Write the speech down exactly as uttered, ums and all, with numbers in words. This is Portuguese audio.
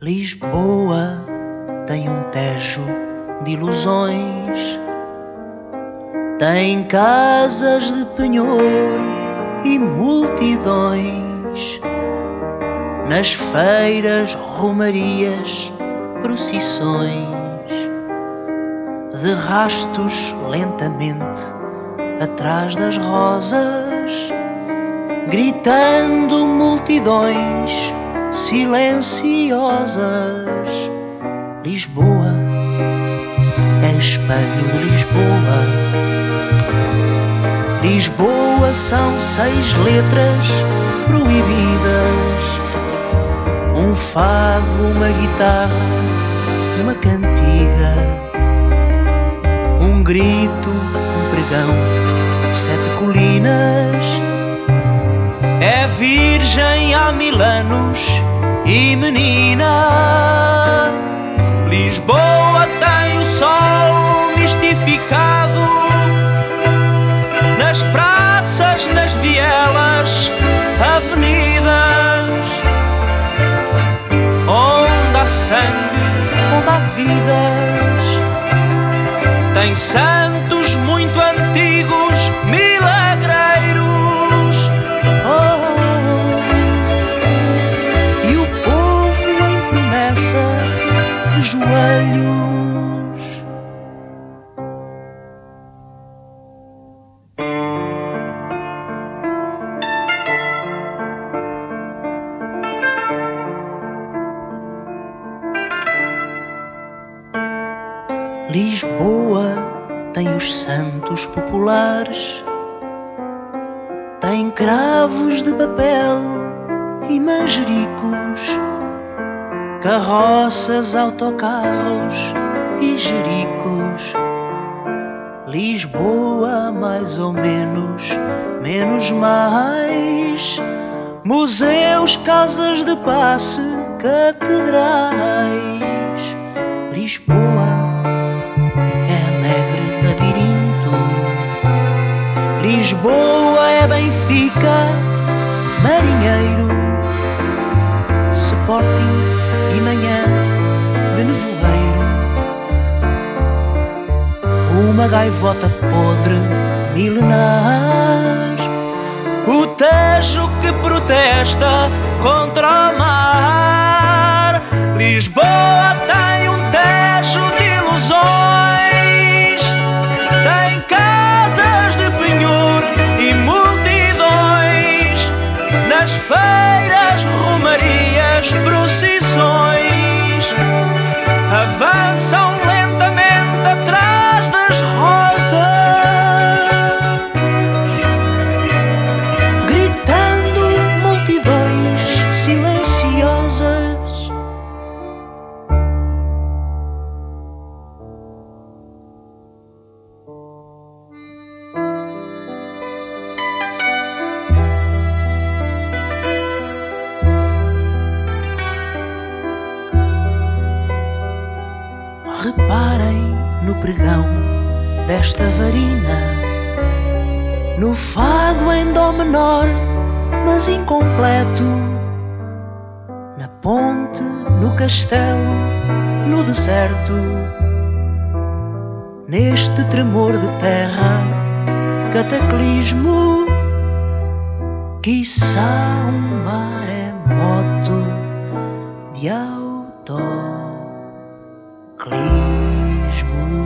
Lisboa tem um tejo de ilusões, tem casas de penhor e multidões, nas feiras, romarias, procissões, de rastos lentamente atrás das rosas, gritando multidões silenciosas. Lisboa é espelho de Lisboa. Lisboa são seis letras proibidas, um fado, uma guitarra, uma cantiga, um grito, um pregão, sete colinas. É virgem há mil anos e menina. Lisboa tem o sol mistificado, nas praças, nas vielas, avenidas, onde há sangue, onde há vidas. Tem santos muito antigos, milagreiros, oh, e o povo em promessa de joelhos. Lisboa tem os santos populares, tem cravos de papel e manjericos, carroças, autocarros e jericos. Lisboa, mais ou menos, menos mais, museus, casas de passe, catedrais. Lisboa Lisboa é Benfica, Marinheiro, Sporting e manhã de nevoeiro. Uma gaivota podre milenar, o Tejo que protesta contra o mar. Lisboa tem um Tejo de ilusões, tem casas de penhor e multidões, nas feiras, romarias, procissões, avançam lentamente atrás das rosas, gritando multidões silenciosas. Reparem no pregão desta varina, no fado em dó menor, mas incompleto, na ponte, no castelo, no deserto, neste tremor de terra, cataclismo, quiçá um maremoto de autoclismo.